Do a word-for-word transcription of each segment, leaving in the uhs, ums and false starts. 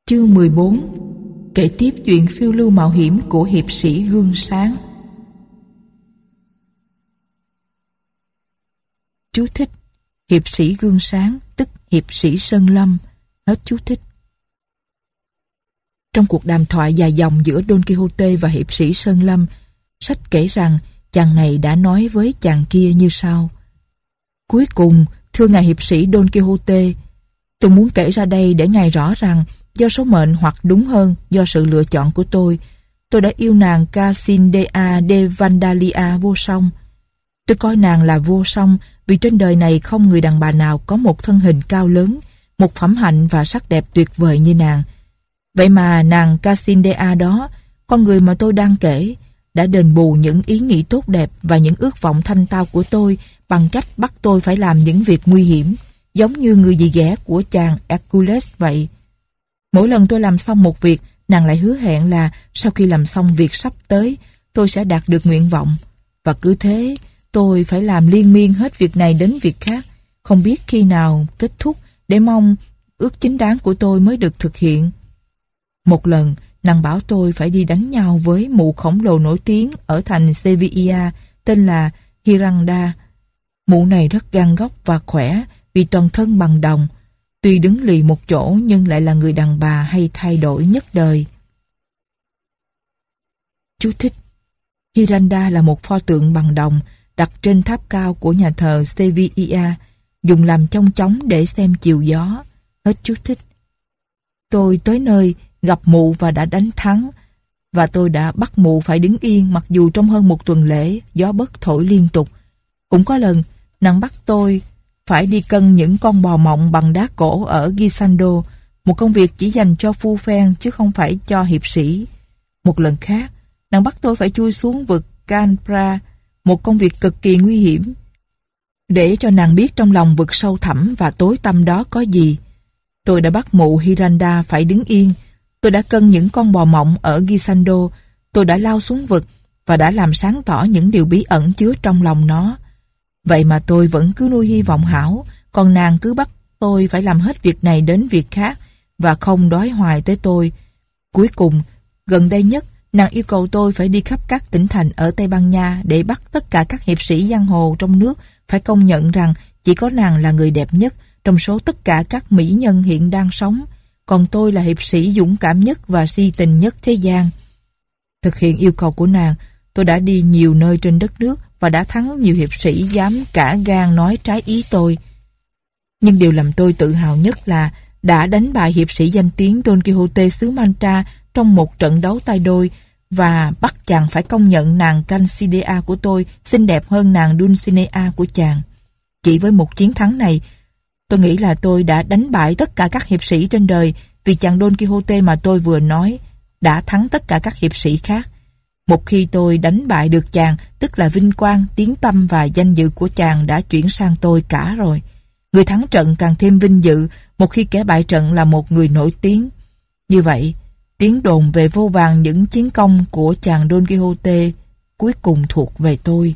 Chương mười bốn. Kể tiếp chuyện phiêu lưu mạo hiểm của hiệp sĩ Gương Sáng. Chú thích: Hiệp sĩ Gương Sáng tức hiệp sĩ Sơn Lâm. Hết chú thích. Trong cuộc đàm thoại dài dòng giữa Don Quixote và hiệp sĩ Sơn Lâm, sách kể rằng chàng này đã nói với chàng kia như sau: Cuối cùng, thưa ngài hiệp sĩ Don Quixote, tôi muốn kể ra đây để ngài rõ rằng do số mệnh, hoặc đúng hơn do sự lựa chọn của tôi, tôi đã yêu nàng Casindea de Vandalia vô song. Tôi coi nàng là vô song vì trên đời này không người đàn bà nào có một thân hình cao lớn, một phẩm hạnh và sắc đẹp tuyệt vời như nàng. Vậy mà nàng Casindea đó, con người mà tôi đang kể, đã đền bù những ý nghĩ tốt đẹp và những ước vọng thanh tao của tôi bằng cách bắt tôi phải làm những việc nguy hiểm, giống như người dì ghẻ của chàng Hercules vậy. Mỗi lần tôi làm xong một việc, nàng lại hứa hẹn là sau khi làm xong việc sắp tới, tôi sẽ đạt được nguyện vọng. Và cứ thế, tôi phải làm liên miên hết việc này đến việc khác, không biết khi nào kết thúc để mong ước chính đáng của tôi mới được thực hiện. Một lần, nàng bảo tôi phải đi đánh nhau với mụ khổng lồ nổi tiếng ở thành Sevilla tên là Hiranda. Mụ này rất gan góc và khỏe vì toàn thân bằng đồng. Tuy đứng lì một chỗ nhưng lại là người đàn bà hay thay đổi nhất đời. Chú thích: Hiranda là một pho tượng bằng đồng đặt trên tháp cao của nhà thờ Sevilla, dùng làm chong chóng để xem chiều gió. Hết chú thích. Tôi tới nơi, gặp mụ và đã đánh thắng, và tôi đã bắt mụ phải đứng yên mặc dù trong hơn một tuần lễ gió bấc thổi liên tục. Cũng có lần, nàng bắt tôi phải đi cân những con bò mộng bằng đá cổ ở Gisando, một công việc chỉ dành cho phu phen chứ không phải cho hiệp sĩ. Một lần khác, nàng bắt tôi phải chui xuống vực Canpra, một công việc cực kỳ nguy hiểm, để cho nàng biết trong lòng vực sâu thẳm và tối tăm đó có gì. Tôi đã bắt mụ Hiranda phải đứng yên. Tôi đã cân những con bò mộng ở Gisando. Tôi đã lao xuống vực và đã làm sáng tỏ những điều bí ẩn chứa trong lòng nó. Vậy mà tôi vẫn cứ nuôi hy vọng hão, còn nàng cứ bắt tôi phải làm hết việc này đến việc khác và không đói hoài tới tôi. Cuối cùng, gần đây nhất, nàng yêu cầu tôi phải đi khắp các tỉnh thành ở Tây Ban Nha để bắt tất cả các hiệp sĩ giang hồ trong nước phải công nhận rằng chỉ có nàng là người đẹp nhất trong số tất cả các mỹ nhân hiện đang sống, còn tôi là hiệp sĩ dũng cảm nhất và si tình nhất thế gian. Thực hiện yêu cầu của nàng, tôi đã đi nhiều nơi trên đất nước và đã thắng nhiều hiệp sĩ dám cả gan nói trái ý tôi. Nhưng điều làm tôi tự hào nhất là đã đánh bại hiệp sĩ danh tiếng Don Quixote xứ Mancha trong một trận đấu tay đôi và bắt chàng phải công nhận nàng Casindea của tôi xinh đẹp hơn nàng Dulcinea của chàng. Chỉ với một chiến thắng này, tôi nghĩ là tôi đã đánh bại tất cả các hiệp sĩ trên đời, vì chàng Don Quixote mà tôi vừa nói đã thắng tất cả các hiệp sĩ khác. Một khi tôi đánh bại được chàng, tức là vinh quang, tiếng tăm và danh dự của chàng đã chuyển sang tôi cả rồi. Người thắng trận càng thêm vinh dự một khi kẻ bại trận là một người nổi tiếng. Như vậy, tiếng đồn về vô vàn những chiến công của chàng Don Quixote cuối cùng thuộc về tôi.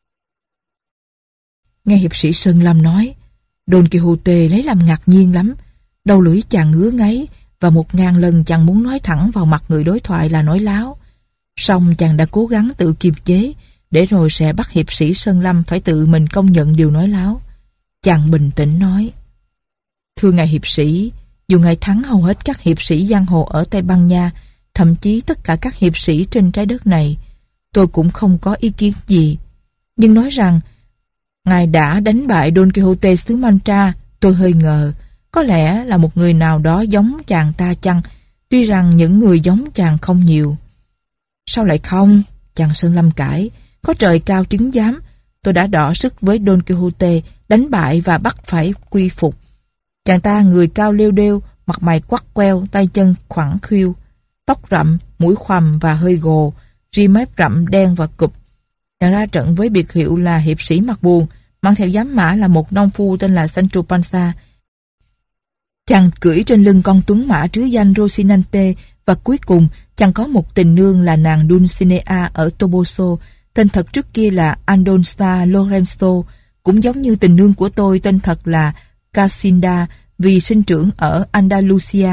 Nghe hiệp sĩ Sơn Lâm nói, Don Quixote lấy làm ngạc nhiên lắm. Đầu lưỡi chàng ngứa ngáy và một ngàn lần chàng muốn nói thẳng vào mặt người đối thoại là nói láo. Song chàng đã cố gắng tự kiềm chế, để rồi sẽ bắt hiệp sĩ Sơn Lâm phải tự mình công nhận điều nói láo. Chàng bình tĩnh nói: Thưa ngài hiệp sĩ, dù ngài thắng hầu hết các hiệp sĩ giang hồ ở Tây Ban Nha, thậm chí tất cả các hiệp sĩ trên trái đất này, tôi cũng không có ý kiến gì. Nhưng nói rằng ngài đã đánh bại Don Quixote xứ Mancha, tôi hơi ngờ. Có lẽ là một người nào đó giống chàng ta chăng, tuy rằng những người giống chàng không nhiều. Sao lại không? Chàng Sơn Lâm cãi. Có trời cao chứng giám, tôi đã đọ sức với Don Quixote, đánh bại và bắt phải quy phục. Chàng ta người cao lêu đêu, mặt mày quắt queo, tay chân khoẳng khiu, tóc rậm, mũi khoằm và hơi gồ, ri mép rậm đen và cụp. Chàng ra trận với biệt hiệu là hiệp sĩ mặt buồn, mang theo giám mã là một nông phu tên là Sancho Panza. Chàng cưỡi trên lưng con tuấn mã trứ danh Rocinante, và cuối cùng chàng có một tình nương là nàng Dulcinea ở Toboso, tên thật trước kia là Aldonza Lorenzo, cũng giống như tình nương của tôi tên thật là Casindea vì sinh trưởng ở Andalusia,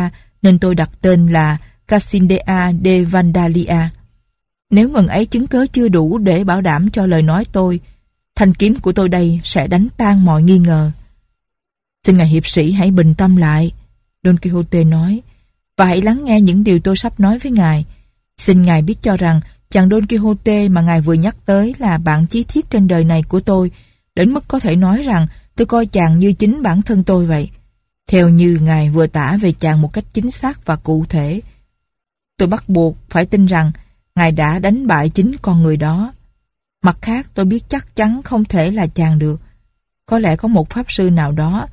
nên tôi đặt tên là Casindea de Vandalia. Nếu ngần ấy chứng cớ chưa đủ để bảo đảm cho lời nói tôi, thanh kiếm của tôi đây sẽ đánh tan mọi nghi ngờ. Xin ngài hiệp sĩ hãy bình tâm lại, Don Quixote nói, và hãy lắng nghe những điều tôi sắp nói với ngài. Xin ngài biết cho rằng chàng Don Quixote mà ngài vừa nhắc tới là bạn chí thiết trên đời này của tôi, đến mức có thể nói rằng tôi coi chàng như chính bản thân tôi vậy. Theo như ngài vừa tả về chàng một cách chính xác và cụ thể, tôi bắt buộc phải tin rằng ngài đã đánh bại chính con người đó. Mặt khác, tôi biết chắc chắn không thể là chàng được. Có lẽ có một pháp sư nào đó.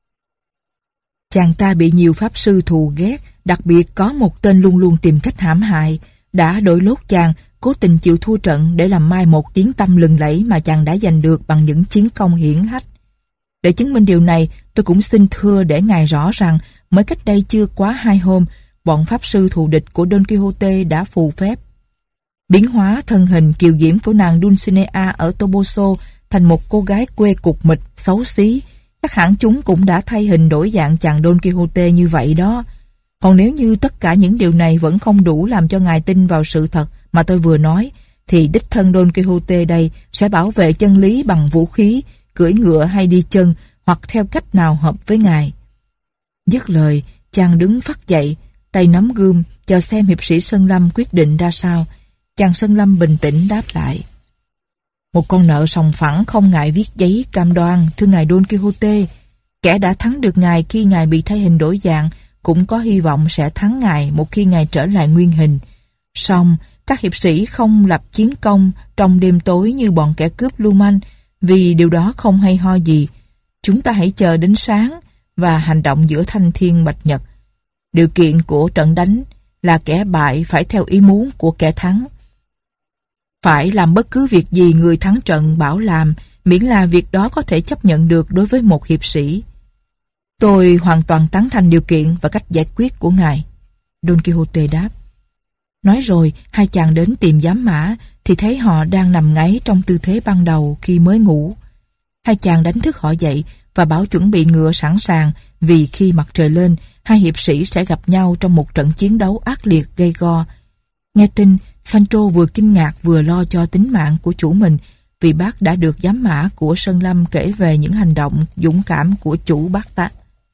Chàng ta bị nhiều pháp sư thù ghét, đặc biệt có một tên luôn luôn tìm cách hãm hại, đã đổi lốt chàng, cố tình chịu thua trận để làm mai một tiếng tăm lừng lẫy mà chàng đã giành được bằng những chiến công hiển hách. Để chứng minh điều này, tôi cũng xin thưa để ngài rõ rằng mới cách đây chưa quá hai hôm, bọn pháp sư thù địch của Don Quixote đã phù phép biến hóa thân hình kiều diễm của nàng Dulcinea ở Toboso thành một cô gái quê cục mịch, xấu xí. Chắc hẳn chúng cũng đã thay hình đổi dạng chàng Don Quixote như vậy đó. Còn nếu như tất cả những điều này vẫn không đủ làm cho ngài tin vào sự thật mà tôi vừa nói, thì đích thân Don Quixote đây sẽ bảo vệ chân lý bằng vũ khí, cưỡi ngựa hay đi chân, hoặc theo cách nào hợp với ngài. Dứt lời, chàng đứng phắt dậy, tay nắm gươm, chờ xem hiệp sĩ Sơn Lâm quyết định ra sao. Chàng Sơn Lâm bình tĩnh đáp lại: Một con nợ sòng phẳng không ngại viết giấy cam đoan, thưa ngài Don Quixote. Kẻ đã thắng được ngài khi ngài bị thay hình đổi dạng cũng có hy vọng sẽ thắng ngài một khi ngài trở lại nguyên hình. Song các hiệp sĩ không lập chiến công trong đêm tối như bọn kẻ cướp lưu manh, vì điều đó không hay ho gì. Chúng ta hãy chờ đến sáng và hành động giữa thanh thiên bạch nhật. Điều kiện của trận đánh là kẻ bại phải theo ý muốn của kẻ thắng, phải làm bất cứ việc gì người thắng trận bảo làm, miễn là việc đó có thể chấp nhận được đối với một hiệp sĩ. Tôi hoàn toàn tán thành điều kiện và cách giải quyết của ngài, Don Quixote đáp. Nói rồi, hai chàng đến tìm giám mã thì thấy họ đang nằm ngáy trong tư thế ban đầu khi mới ngủ. Hai chàng đánh thức họ dậy và bảo chuẩn bị ngựa sẵn sàng, vì khi mặt trời lên, hai hiệp sĩ sẽ gặp nhau trong một trận chiến đấu ác liệt gay go. Nghe tin, Sancho vừa kinh ngạc vừa lo cho tính mạng của chủ mình, vì bác đã được giám mã của Sơn Lâm kể về những hành động dũng cảm của chủ bác ta.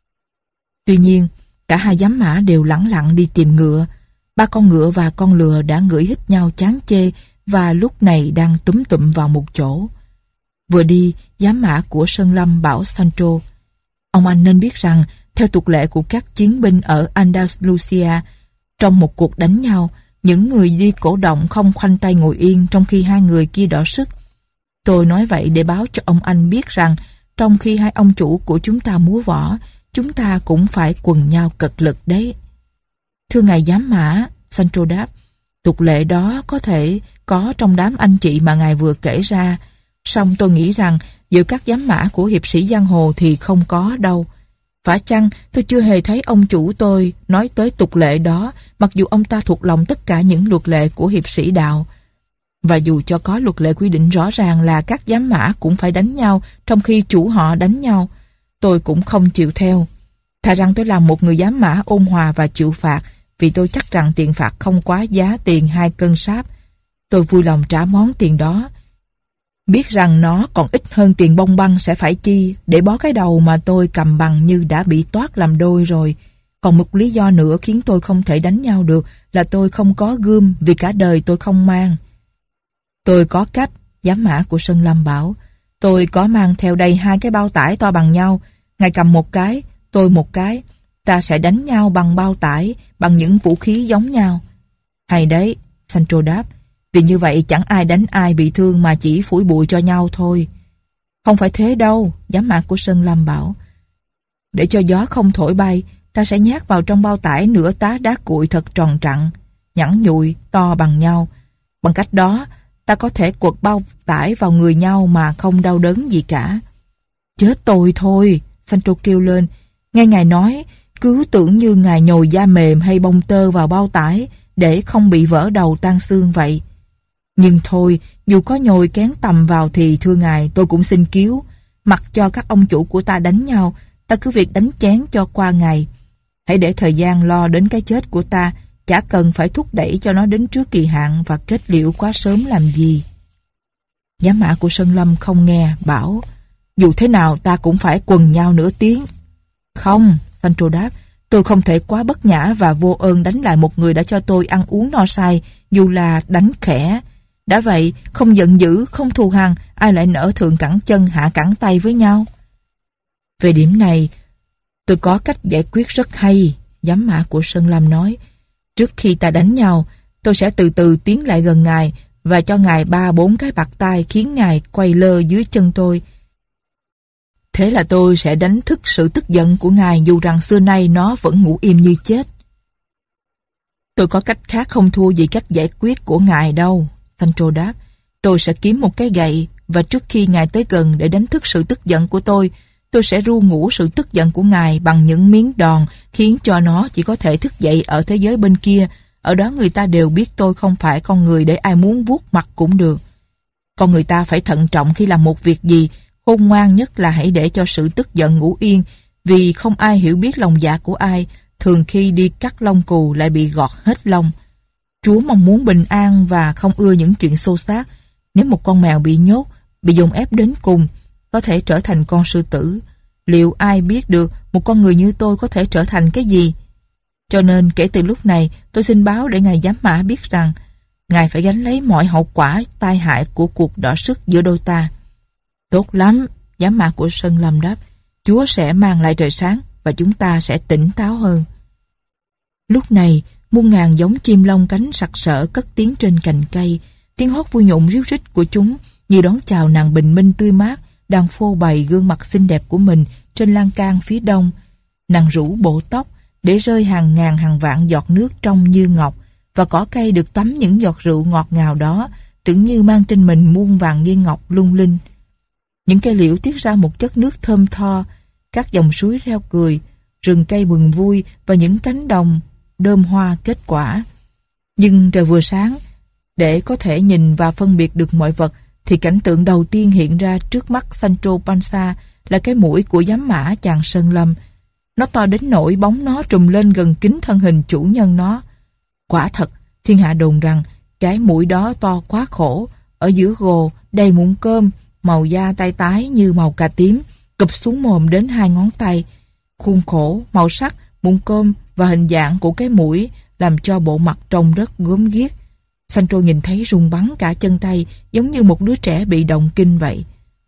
Tuy nhiên, cả hai giám mã đều lẳng lặng đi tìm ngựa. Ba con ngựa và con lừa đã ngửi hít nhau chán chê và lúc này đang túm tụm vào một chỗ. Vừa đi, giám mã của Sơn Lâm bảo Sancho: Ông anh nên biết rằng, theo tục lệ của các chiến binh ở Andalusia, trong một cuộc đánh nhau, những người đi cổ động không khoanh tay ngồi yên trong khi hai người kia đọ sức. Tôi nói vậy để báo cho ông anh biết rằng, trong khi hai ông chủ của chúng ta múa võ, chúng ta cũng phải quần nhau cật lực đấy. Thưa ngài giám mã, Sancho đáp, tục lệ đó có thể có trong đám anh chị mà ngài vừa kể ra, song tôi nghĩ rằng giữa các giám mã của hiệp sĩ giang hồ thì không có đâu. Phải chăng tôi chưa hề thấy ông chủ tôi nói tới tục lệ đó, mặc dù ông ta thuộc lòng tất cả những luật lệ của hiệp sĩ đạo. Và dù cho có luật lệ quy định rõ ràng là các giám mã cũng phải đánh nhau trong khi chủ họ đánh nhau, tôi cũng không chịu theo. Thà rằng tôi làm một người giám mã ôn hòa và chịu phạt, vì tôi chắc rằng tiền phạt không quá giá tiền hai cân sáp. Tôi vui lòng trả món tiền đó, biết rằng nó còn ít hơn tiền bông băng sẽ phải chi để bó cái đầu mà tôi cầm bằng như đã bị toát làm đôi rồi. Còn một lý do nữa khiến tôi không thể đánh nhau được là tôi không có gươm, vì cả đời tôi không mang. Tôi có cách, giám mã của Sơn Lâm bảo. Tôi có mang theo đây hai cái bao tải to bằng nhau. Ngài cầm một cái, tôi một cái. Ta sẽ đánh nhau bằng bao tải, bằng những vũ khí giống nhau. Hay đấy, Sancho đáp. Vì như vậy chẳng ai đánh ai bị thương mà chỉ phủi bụi cho nhau thôi. Không phải thế đâu, giám mã của Sơn Lâm bảo. Để cho gió không thổi bay, ta sẽ nhát vào trong bao tải nửa tá đá cuội thật tròn trặn, nhẵn nhụi, to bằng nhau. Bằng cách đó, ta có thể quật bao tải vào người nhau mà không đau đớn gì cả. Chết tôi thôi, Sancho kêu lên. Nghe ngài nói, cứ tưởng như ngài nhồi da mềm hay bông tơ vào bao tải để không bị vỡ đầu tan xương vậy. Nhưng thôi, dù có nhồi kén tầm vào thì thưa ngài, tôi cũng xin cứu. Mặc cho các ông chủ của ta đánh nhau, ta cứ việc đánh chén cho qua ngày. Hãy để thời gian lo đến cái chết của ta, chả cần phải thúc đẩy cho nó đến trước kỳ hạn và kết liễu quá sớm làm gì. Giám mã của Sơn Lâm không nghe, bảo, dù thế nào ta cũng phải quần nhau nửa tiếng. Không, Sancho đáp, tôi không thể quá bất nhã và vô ơn đánh lại một người đã cho tôi ăn uống no say, dù là đánh khẽ. Đã vậy, không giận dữ, không thù hằn, ai lại nỡ thượng cẳng chân hạ cẳng tay với nhau. Về điểm này, tôi có cách giải quyết rất hay, giám mã của Sơn Lâm nói. Trước khi ta đánh nhau, tôi sẽ từ từ tiến lại gần ngài và cho ngài ba bốn cái bạt tay khiến ngài quay lơ dưới chân tôi. Thế là tôi sẽ đánh thức sự tức giận của ngài dù rằng xưa nay nó vẫn ngủ im như chết. Tôi có cách khác không thua gì cách giải quyết của ngài đâu, Sancho đáp. Tôi sẽ kiếm một cái gậy và trước khi ngài tới gần để đánh thức sự tức giận của tôi, tôi sẽ ru ngủ sự tức giận của ngài bằng những miếng đòn khiến cho nó chỉ có thể thức dậy ở thế giới bên kia. Ở đó người ta đều biết tôi không phải con người để ai muốn vuốt mặt cũng được. Con người ta phải thận trọng khi làm một việc gì, khôn ngoan nhất là hãy để cho sự tức giận ngủ yên, vì không ai hiểu biết lòng dạ của ai, thường khi đi cắt lông cừu lại bị gọt hết lông. Chúa mong muốn bình an và không ưa những chuyện xô xát. Nếu một con mèo bị nhốt, bị dồn ép đến cùng, có thể trở thành con sư tử. Liệu ai biết được một con người như tôi có thể trở thành cái gì? Cho nên kể từ lúc này tôi xin báo để ngài giám mã biết rằng ngài phải gánh lấy mọi hậu quả tai hại của cuộc đọ sức giữa đôi ta. Tốt lắm, giám mã của Sơn Lâm đáp. Chúa sẽ mang lại trời sáng và chúng ta sẽ tỉnh táo hơn. Lúc này muôn ngàn giống chim lông cánh sặc sỡ cất tiếng trên cành cây. Tiếng hót vui nhộn ríu rít của chúng như đón chào nàng bình minh tươi mát đang phô bày gương mặt xinh đẹp của mình trên lan can phía đông. Nàng rủ bộ tóc để rơi hàng ngàn hàng vạn giọt nước trong như ngọc, và cỏ cây được tắm những giọt rượu ngọt ngào đó, tưởng như mang trên mình muôn vàng viên ngọc lung linh. Những cây liễu tiết ra một chất nước thơm tho, các dòng suối reo cười, rừng cây mừng vui và những cánh đồng đơm hoa kết quả. Nhưng trời vừa sáng, để có thể nhìn và phân biệt được mọi vật, thì cảnh tượng đầu tiên hiện ra trước mắt Sancho Panza là cái mũi của giám mã chàng Sơn Lâm. Nó to đến nỗi bóng nó trùm lên gần kín thân hình chủ nhân nó. Quả thật, thiên hạ đồn rằng cái mũi đó to quá khổ, ở giữa gồ đầy mụn cơm, màu da tay tái như màu cà tím, cụp xuống mồm đến hai ngón tay. Khuôn khổ, màu sắc, mụn cơm và hình dạng của cái mũi làm cho bộ mặt trông rất gớm ghiếc. Sancho nhìn thấy rung bắn cả chân tay, giống như một đứa trẻ bị động kinh vậy.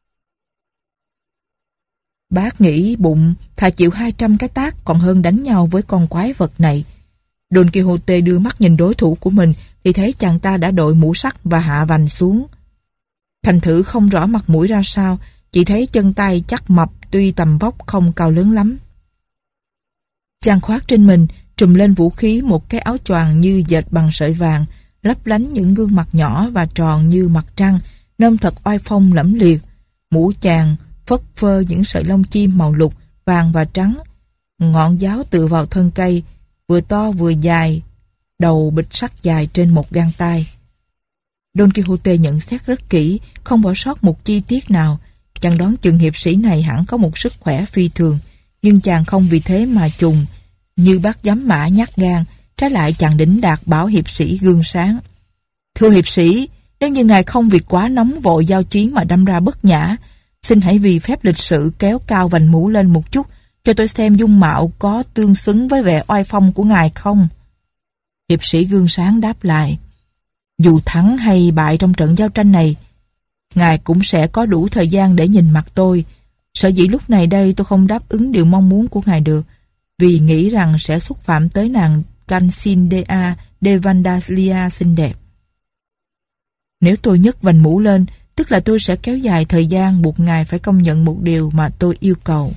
Bác nghĩ bụng thà chịu hai trăm cái tát còn hơn đánh nhau với con quái vật này. Don Quixote đưa mắt nhìn đối thủ của mình thì thấy chàng ta đã đội mũ sắt và hạ vành xuống. Thành thử không rõ mặt mũi ra sao, chỉ thấy chân tay chắc mập tuy tầm vóc không cao lớn lắm. Chàng khoác trên mình trùm lên vũ khí một cái áo choàng như dệt bằng sợi vàng, lấp lánh những gương mặt nhỏ và tròn như mặt trăng, nôm thật oai phong lẫm liệt. Mũ chàng phất phơ những sợi lông chim màu lục, vàng và trắng. Ngọn giáo tựa vào thân cây, vừa to vừa dài, đầu bịch sắt dài trên một gang tay. Don Quixote nhận xét rất kỹ, không bỏ sót một chi tiết nào. Chàng đoán chừng hiệp sĩ này hẳn có một sức khỏe phi thường, nhưng chàng không vì thế mà trùng. Như bác giám mã nhát gan, trái lại chàng đỉnh đạt bảo hiệp sĩ gương sáng. Thưa hiệp sĩ, nếu như ngài không vì quá nóng vội giao chiến mà đâm ra bất nhã, xin hãy vì phép lịch sự kéo cao vành mũ lên một chút, cho tôi xem dung mạo có tương xứng với vẻ oai phong của ngài không. Hiệp sĩ gương sáng đáp lại, dù thắng hay bại trong trận giao tranh này, ngài cũng sẽ có đủ thời gian để nhìn mặt tôi. Sở dĩ lúc này đây tôi không đáp ứng điều mong muốn của ngài được, vì nghĩ rằng sẽ xúc phạm tới nàng Cansindea de Vandalia xinh đẹp. Nếu tôi nhấc vành mũ lên, tức là tôi sẽ kéo dài thời gian buộc ngài phải công nhận một điều mà tôi yêu cầu.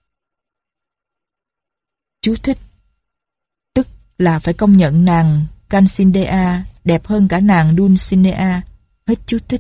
Chú thích. Tức là phải công nhận nàng Cansindea đẹp hơn cả nàng Dulcinea. Hết chú thích.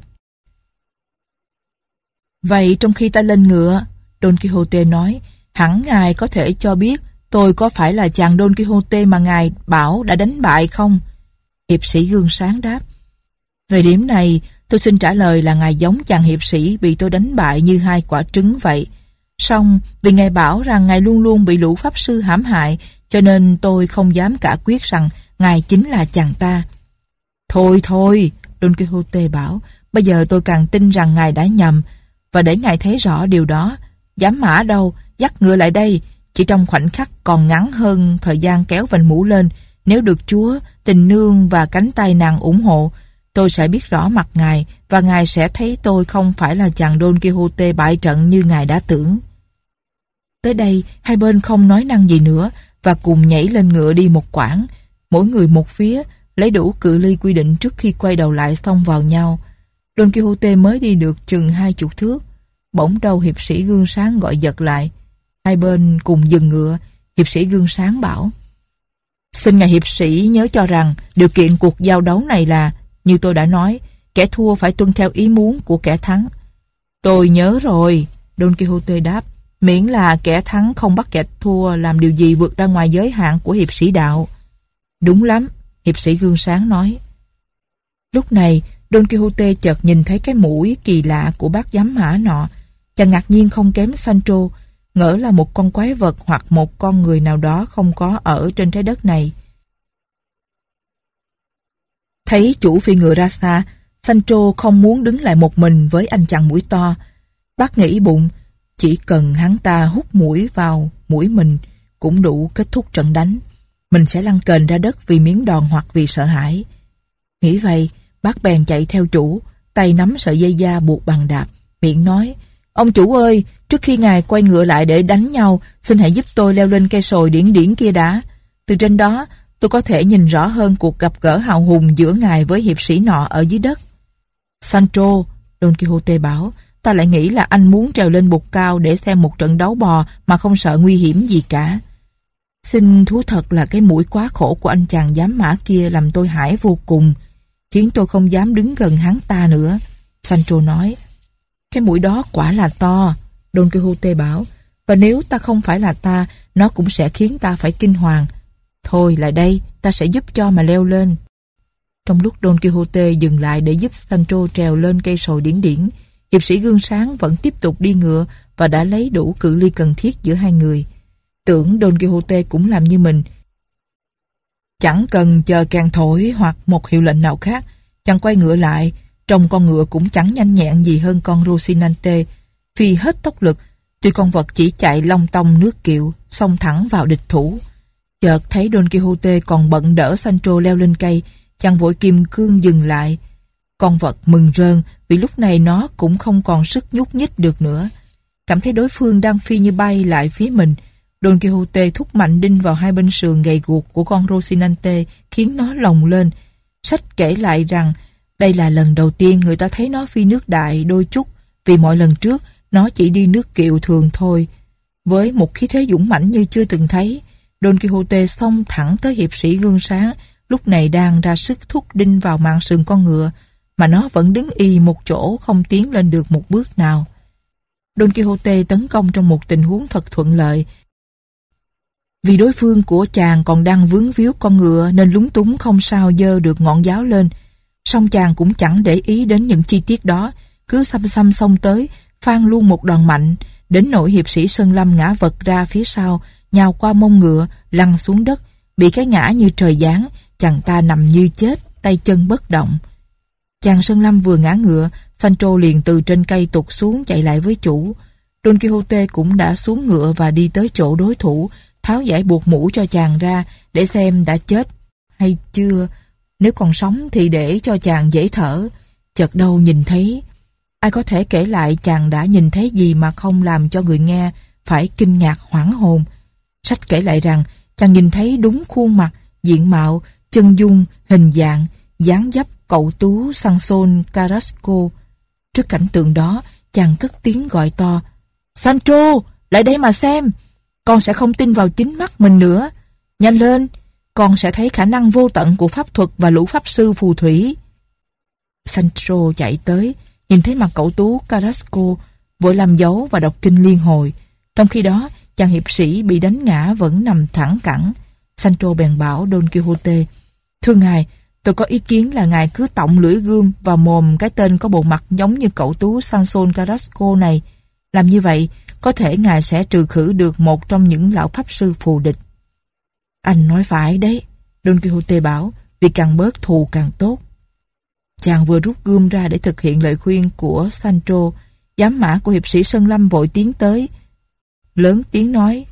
Vậy trong khi ta lên ngựa, Don Quixote nói, hẳn ngài có thể cho biết tôi có phải là chàng Don Quixote mà ngài bảo đã đánh bại không? Hiệp sĩ gương sáng đáp, về điểm này tôi xin trả lời là ngài giống chàng hiệp sĩ bị tôi đánh bại như hai quả trứng vậy. Song vì ngài bảo rằng ngài luôn luôn bị lũ pháp sư hãm hại, cho nên tôi không dám cả quyết rằng ngài chính là chàng ta. Thôi thôi, Don Quixote bảo, bây giờ tôi càng tin rằng ngài đã nhầm, và để ngài thấy rõ điều đó, giám mã đâu, dắt ngựa lại đây, chỉ trong khoảnh khắc còn ngắn hơn thời gian kéo vành mũ lên, nếu được Chúa, tình nương và cánh tay nàng ủng hộ, tôi sẽ biết rõ mặt ngài, và ngài sẽ thấy tôi không phải là chàng Don Quixote bại trận như ngài đã tưởng. Tới đây, hai bên không nói năng gì nữa, và cùng nhảy lên ngựa đi một quãng, mỗi người một phía, lấy đủ cự ly quy định trước khi quay đầu lại xông vào nhau. Don Quixote mới đi được chừng hai chục thước, bỗng đâu hiệp sĩ gương sáng gọi giật lại. Hai bên cùng dừng ngựa. Hiệp sĩ gương sáng bảo: Xin ngài hiệp sĩ nhớ cho rằng điều kiện cuộc giao đấu này là, như tôi đã nói, kẻ thua phải tuân theo ý muốn của kẻ thắng. Tôi nhớ rồi, Don Quixote đáp, miễn là kẻ thắng không bắt kẻ thua làm điều gì vượt ra ngoài giới hạn của hiệp sĩ đạo. Đúng lắm, hiệp sĩ gương sáng nói. Lúc này, Don Quixote chợt nhìn thấy cái mũi kỳ lạ của bác giám mã nọ. Chàng ngạc nhiên không kém Sancho, ngỡ là một con quái vật hoặc một con người nào đó không có ở trên trái đất này. Thấy chủ phi ngựa ra xa, Sancho không muốn đứng lại một mình với anh chàng mũi to. Bác nghĩ bụng, chỉ cần hắn ta hút mũi vào mũi mình cũng đủ kết thúc trận đánh. Mình sẽ lăn kềnh ra đất vì miếng đòn hoặc vì sợ hãi. Nghĩ vậy, bác bèn chạy theo chủ, tay nắm sợi dây da buộc bằng đạp, miệng nói: Ông chủ ơi, trước khi ngài quay ngựa lại để đánh nhau, xin hãy giúp tôi leo lên cây sồi điển điển kia đã. Từ trên đó, tôi có thể nhìn rõ hơn cuộc gặp gỡ hào hùng giữa ngài với hiệp sĩ nọ ở dưới đất. Sancho, Don Quixote bảo, ta lại nghĩ là anh muốn trèo lên bục cao để xem một trận đấu bò mà không sợ nguy hiểm gì cả. Xin thú thật là cái mũi quá khổ của anh chàng giám mã kia làm tôi hãi vô cùng, khiến tôi không dám đứng gần hắn ta nữa. Sancho nói: Cái mũi đó quả là to, Don Quixote bảo, và nếu ta không phải là ta, nó cũng sẽ khiến ta phải kinh hoàng. Thôi lại đây, ta sẽ giúp cho mà leo lên. Trong lúc Don Quixote dừng lại để giúp Sancho trèo lên cây sồi điển điển, hiệp sĩ gương sáng vẫn tiếp tục đi ngựa và đã lấy đủ cự ly cần thiết giữa hai người. Tưởng Don Quixote cũng làm như mình. Chẳng cần chờ càng thổi hoặc một hiệu lệnh nào khác, chàng quay ngựa lại. Trông con ngựa cũng chẳng nhanh nhẹn gì hơn con Rocinante, phi hết tốc lực, tuy con vật chỉ chạy long tong nước kiệu, xông thẳng vào địch thủ. Chợt thấy Don Quixote còn bận đỡ Sancho leo lên cây, chàng vội kim cương dừng lại. Con vật mừng rơn vì lúc này nó cũng không còn sức nhúc nhích được nữa. Cảm thấy đối phương đang phi như bay lại phía mình, Don Quixote thúc mạnh đinh vào hai bên sườn gầy guộc của con Rocinante, khiến nó lồng lên. Sách kể lại rằng đây là lần đầu tiên người ta thấy nó phi nước đại đôi chút, vì mọi lần trước nó chỉ đi nước kiệu thường thôi. Với một khí thế dũng mãnh như chưa từng thấy, Don Quixote xông thẳng tới hiệp sĩ gương sáng, lúc này đang ra sức thúc đinh vào mạn sườn con ngựa, mà nó vẫn đứng y một chỗ không tiến lên được một bước nào. Don Quixote tấn công trong một tình huống thật thuận lợi, vì đối phương của chàng còn đang vướng víu con ngựa nên lúng túng không sao giơ được ngọn giáo lên. Song chàng cũng chẳng để ý đến những chi tiết đó, cứ xăm xăm xông tới, phang luôn một đòn mạnh, đến nỗi hiệp sĩ Sơn Lâm ngã vật ra phía sau, nhào qua mông ngựa, lăn xuống đất, bị cái ngã như trời giáng, chàng ta nằm như chết, tay chân bất động. Chàng Sơn Lâm vừa ngã ngựa, Sancho liền từ trên cây tụt xuống chạy lại với chủ. Don Quixote cũng đã xuống ngựa và đi tới chỗ đối thủ, tháo giải buộc mũ cho chàng ra để xem đã chết hay chưa. Nếu còn sống thì để cho chàng dễ thở. Chợt đâu nhìn thấy. Ai có thể kể lại chàng đã nhìn thấy gì mà không làm cho người nghe phải kinh ngạc hoảng hồn. Sách kể lại rằng chàng nhìn thấy đúng khuôn mặt, diện mạo, chân dung, hình dạng, dáng dấp cậu tú Sansón Carrasco. Trước cảnh tượng đó, chàng cất tiếng gọi to: Sancho, lại đây mà xem. Con sẽ không tin vào chính mắt mình nữa. Nhanh lên, con sẽ thấy khả năng vô tận của pháp thuật và lũ pháp sư phù thủy. Sancho chạy tới, nhìn thấy mặt cậu tú Carrasco, vội làm dấu và đọc kinh liên hồi. Trong khi đó, chàng hiệp sĩ bị đánh ngã vẫn nằm thẳng cẳng. Sancho bèn bảo Don Quixote: Thưa ngài, tôi có ý kiến là ngài cứ tọng lưỡi gươm vào mồm cái tên có bộ mặt giống như cậu tú Sansón Carrasco này. Làm như vậy, có thể ngài sẽ trừ khử được một trong những lão pháp sư phù địch. Anh nói phải đấy, Don Quixote bảo, vì càng bớt thù càng tốt. Chàng vừa rút gươm ra để thực hiện lời khuyên của Sancho, giám mã của hiệp sĩ Sơn Lâm vội tiến tới, lớn tiếng nói.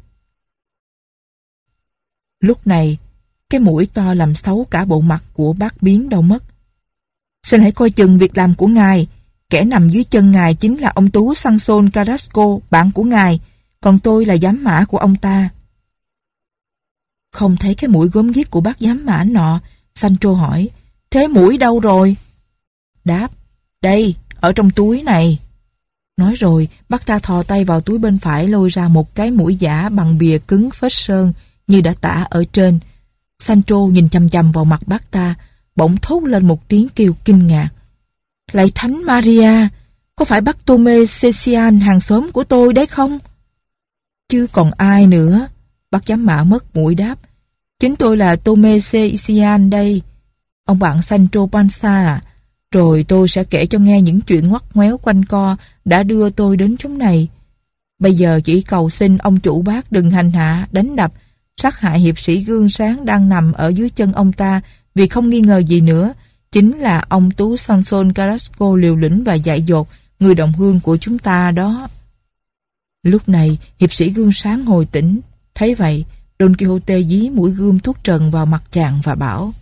Lúc này, cái mũi to làm xấu cả bộ mặt của bác biến đâu mất. Xin hãy coi chừng việc làm của ngài. Kẻ nằm dưới chân ngài chính là ông tú Sansón Carrasco, bạn của ngài, còn tôi là giám mã của ông ta. Không thấy cái mũi gớm ghiếc của bác giám mã nọ, Sancho hỏi, thế mũi đâu rồi? Đáp, đây, ở trong túi này. Nói rồi, bác ta thò tay vào túi bên phải lôi ra một cái mũi giả bằng bìa cứng phết sơn như đã tả ở trên. Sancho nhìn chằm chằm vào mặt bác ta, bỗng thốt lên một tiếng kêu kinh ngạc. Lạy Thánh Maria, có phải bác Tome Cecian hàng xóm của tôi đấy không? Chứ còn ai nữa? Bác giám mã mất mũi đáp. Chính tôi là Tome Cecian đây. Ông bạn Sancho Panza à? Rồi tôi sẽ kể cho nghe những chuyện ngoắt ngoéo quanh co đã đưa tôi đến chỗ này. Bây giờ chỉ cầu xin ông chủ bác đừng hành hạ, đánh đập, sát hại hiệp sĩ gương sáng đang nằm ở dưới chân ông ta, vì không nghi ngờ gì nữa, chính là ông tú Sansón Carrasco liều lĩnh và dại dột, người đồng hương của chúng ta đó. Lúc này, hiệp sĩ gương sáng hồi tỉnh. Thấy vậy, Don Quixote dí mũi gươm thuốc trần vào mặt chàng và bảo: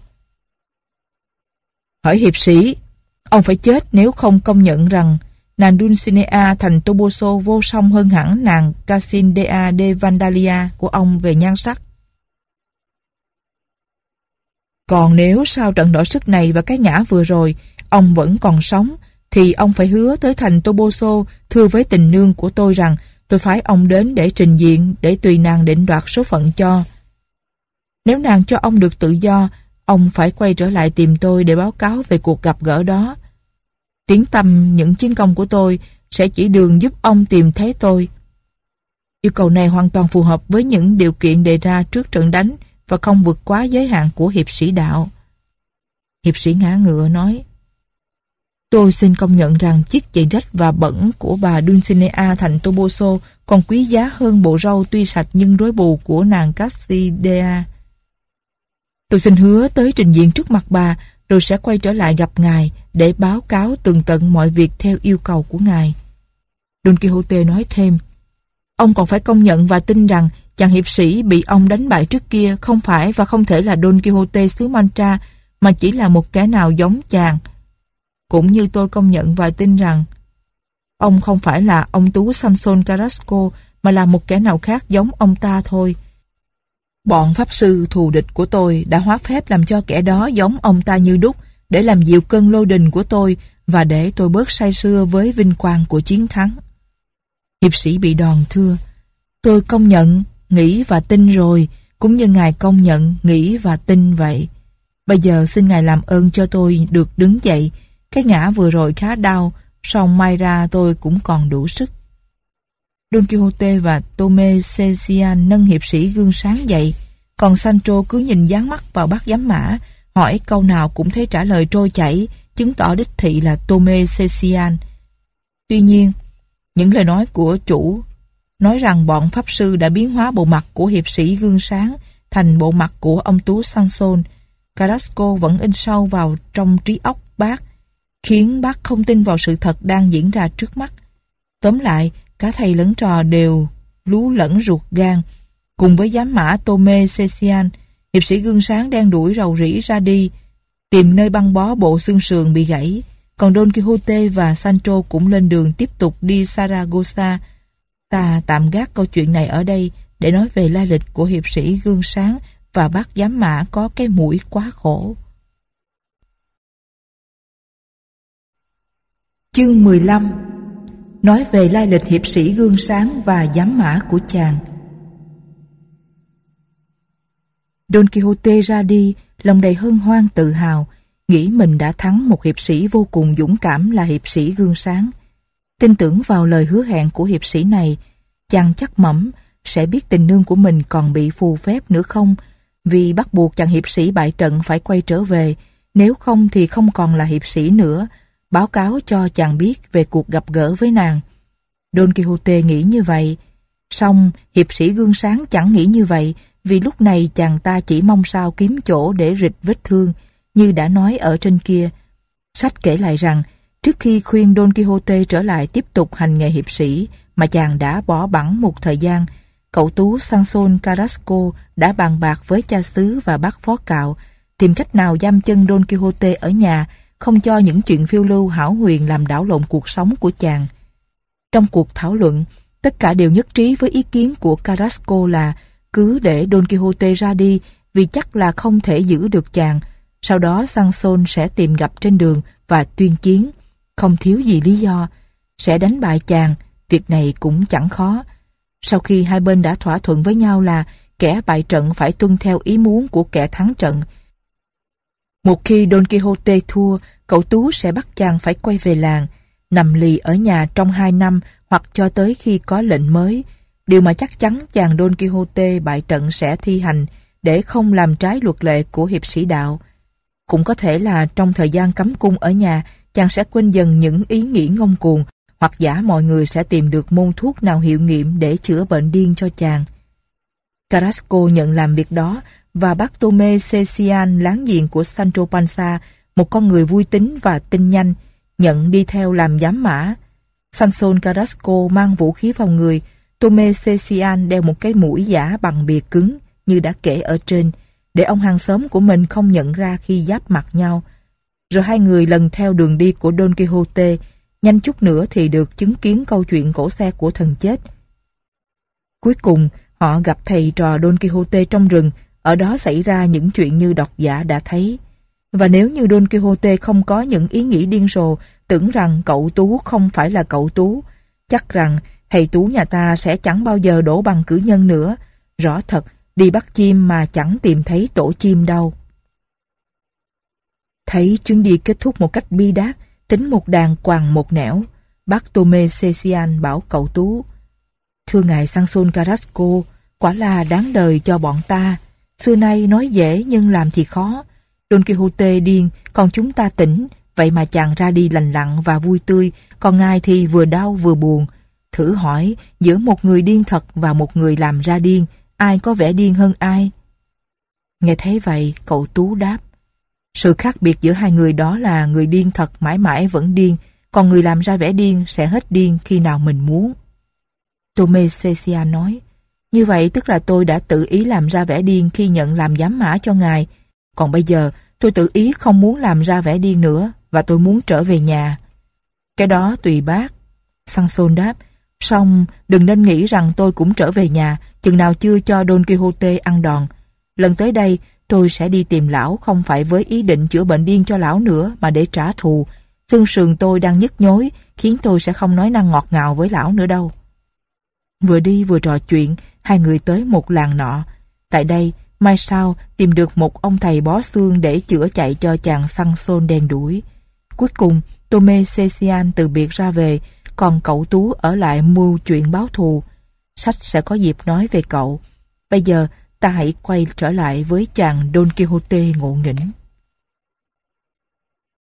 Hỡi hiệp sĩ, ông phải chết nếu không công nhận rằng nàng Dulcinea thành Toboso vô song hơn hẳn nàng Casindea de Vandalia của ông về nhan sắc. Còn nếu sau trận đỏ sức này và cái ngã vừa rồi ông vẫn còn sống, thì ông phải hứa tới thành Toboso thưa với tình nương của tôi rằng tôi phái ông đến để trình diện, để tùy nàng định đoạt số phận cho. Nếu nàng cho ông được tự do, ông phải quay trở lại tìm tôi để báo cáo về cuộc gặp gỡ đó. Tiếng tăm những chiến công của tôi sẽ chỉ đường giúp ông tìm thấy tôi. Yêu cầu này hoàn toàn phù hợp với những điều kiện đề ra trước trận đánh và không vượt quá giới hạn của hiệp sĩ đạo. Hiệp sĩ ngã ngựa nói: Tôi xin công nhận rằng chiếc giày rách và bẩn của bà Dulcinea thành Toboso còn quý giá hơn bộ râu tuy sạch nhưng rối bù của nàng Cassidea. Tôi xin hứa tới trình diện trước mặt bà, rồi sẽ quay trở lại gặp ngài để báo cáo tường tận mọi việc theo yêu cầu của ngài. Don Quixote nói thêm: Ông còn phải công nhận và tin rằng chàng hiệp sĩ bị ông đánh bại trước kia không phải và không thể là Don Quixote xứ Mancha, mà chỉ là một kẻ nào giống chàng. Cũng như tôi công nhận và tin rằng ông không phải là ông tú Sansón Carrasco, mà là một kẻ nào khác giống ông ta thôi. Bọn pháp sư thù địch của tôi đã hóa phép làm cho kẻ đó giống ông ta như đúc, để làm dịu cơn lôi đình của tôi và để tôi bớt say sưa với vinh quang của chiến thắng. Hiệp sĩ bị đòn thưa: Tôi công nhận, nghĩ và tin rồi, cũng như ngài công nhận, nghĩ và tin vậy. Bây giờ xin ngài làm ơn cho tôi được đứng dậy. Cái ngã vừa rồi khá đau, song may ra tôi cũng còn đủ sức. Don Quixote và Tome Cecian nâng hiệp sĩ gương sáng dậy, còn Sancho cứ nhìn dán mắt vào bác giám mã, hỏi câu nào cũng thấy trả lời trôi chảy, chứng tỏ đích thị là Tome Cecian. Tuy nhiên, những lời nói của chủ nói rằng bọn pháp sư đã biến hóa bộ mặt của hiệp sĩ gương sáng thành bộ mặt của ông tú Sansón Carrasco vẫn in sâu vào trong trí óc bác, khiến bác không tin vào sự thật đang diễn ra trước mắt. Tóm lại, cả thầy lẫn trò đều lú lẫn ruột gan. Cùng với giám mã Tome Cecian, hiệp sĩ gương sáng đang đuổi rầu rĩ ra đi, tìm nơi băng bó bộ xương sườn bị gãy. Còn Don Quixote và Sancho cũng lên đường tiếp tục đi Saragossa. Ta tạm gác câu chuyện này ở đây để nói về lai lịch của hiệp sĩ gương sáng và bác giám mã có cái mũi quá khổ. Chương mười lăm. Nói về lai lịch hiệp sĩ gương sáng và giám mã của chàng. Don Quixote ra đi, lòng đầy hân hoan tự hào, nghĩ mình đã thắng một hiệp sĩ vô cùng dũng cảm là hiệp sĩ gương sáng. Tin tưởng vào lời hứa hẹn của hiệp sĩ này, chàng chắc mẩm sẽ biết tình nương của mình còn bị phù phép nữa không, vì bắt buộc chàng hiệp sĩ bại trận phải quay trở về, nếu không thì không còn là hiệp sĩ nữa, báo cáo cho chàng biết về cuộc gặp gỡ với nàng. Don Quixote nghĩ như vậy. Song hiệp sĩ gương sáng chẳng nghĩ như vậy, vì lúc này chàng ta chỉ mong sao kiếm chỗ để rịch vết thương, như đã nói ở trên kia. Sách kể lại rằng, trước khi khuyên Don Quixote trở lại tiếp tục hành nghề hiệp sĩ mà chàng đã bỏ bẵng một thời gian, cậu tú Sanson Carrasco đã bàn bạc với cha xứ và bác phó cạo tìm cách nào giam chân Don Quixote ở nhà, không cho những chuyện phiêu lưu hão huyền làm đảo lộn cuộc sống của chàng. Trong cuộc thảo luận, tất cả đều nhất trí với ý kiến của Carrasco là cứ để Don Quixote ra đi vì chắc là không thể giữ được chàng. Sau đó Sanson sẽ tìm gặp trên đường và tuyên chiến. Không thiếu gì lý do. Sẽ đánh bại chàng, việc này cũng chẳng khó. Sau khi hai bên đã thỏa thuận với nhau là kẻ bại trận phải tuân theo ý muốn của kẻ thắng trận. Một khi Don Quixote thua, cậu tú sẽ bắt chàng phải quay về làng, nằm lì ở nhà trong hai năm hoặc cho tới khi có lệnh mới. Điều mà chắc chắn chàng Don Quixote bại trận sẽ thi hành để không làm trái luật lệ của hiệp sĩ đạo. Cũng có thể là trong thời gian cấm cung ở nhà, chàng sẽ quên dần những ý nghĩ ngông cuồng, hoặc giả mọi người sẽ tìm được môn thuốc nào hiệu nghiệm để chữa bệnh điên cho chàng. Carrasco nhận làm việc đó, và Bartolomé Cecian, láng giềng của Sancho Panza, một con người vui tính và tinh nhanh, nhận đi theo làm giám mã. Sanson Carrasco mang vũ khí vào người, Tomé Cecian đeo một cái mũi giả bằng bìa cứng, như đã kể ở trên, để ông hàng xóm của mình không nhận ra khi giáp mặt nhau. Rồi hai người lần theo đường đi của Don Quixote, nhanh chút nữa thì được chứng kiến câu chuyện cỗ xe của thần chết. Cuối cùng, họ gặp thầy trò Don Quixote trong rừng, ở đó xảy ra những chuyện như độc giả đã thấy. Và nếu như Don Quixote không có những ý nghĩ điên rồ, tưởng rằng cậu tú không phải là cậu tú, chắc rằng thầy tú nhà ta sẽ chẳng bao giờ đổ bằng cử nhân nữa. Rõ thật, đi bắt chim mà chẳng tìm thấy tổ chim đâu. Thấy chuyến đi kết thúc một cách bi đát, tính một đàn quằn một nẻo, Bartolomé Cecian bảo cậu tú: "Thưa ngài Sanson Carrasco, quả là đáng đời cho bọn ta. Xưa nay nói dễ nhưng làm thì khó. Don Quixote điên, còn chúng ta tỉnh, vậy mà chàng ra đi lành lặn và vui tươi, còn ngài thì vừa đau vừa buồn. Thử hỏi, giữa một người điên thật và một người làm ra điên, ai có vẻ điên hơn ai?" Nghe thấy vậy, cậu tú đáp: "Sự khác biệt giữa hai người đó là người điên thật mãi mãi vẫn điên, còn người làm ra vẻ điên sẽ hết điên khi nào mình muốn." Tomé Cecian nói: "Như vậy tức là tôi đã tự ý làm ra vẻ điên khi nhận làm giám mã cho ngài. Còn bây giờ tôi tự ý không muốn làm ra vẻ điên nữa và tôi muốn trở về nhà." "Cái đó tùy bác," Sanson đáp. "Song đừng nên nghĩ rằng tôi cũng trở về nhà chừng nào chưa cho Don Quixote ăn đòn. Lần tới đây tôi sẽ đi tìm lão không phải với ý định chữa bệnh điên cho lão nữa mà để trả thù. Xương sườn tôi đang nhức nhối khiến tôi sẽ không nói năng ngọt ngào với lão nữa đâu." Vừa đi vừa trò chuyện, hai người tới một làng nọ. Tại đây, mai sau tìm được một ông thầy bó xương để chữa chạy cho chàng Sanson đen đủi. Cuối cùng, Tomé Cecian từ biệt ra về, còn cậu tú ở lại mưu chuyện báo thù. Sách sẽ có dịp nói về cậu. Bây giờ, ta hãy quay trở lại với chàng Don Quixote ngộ nghĩnh.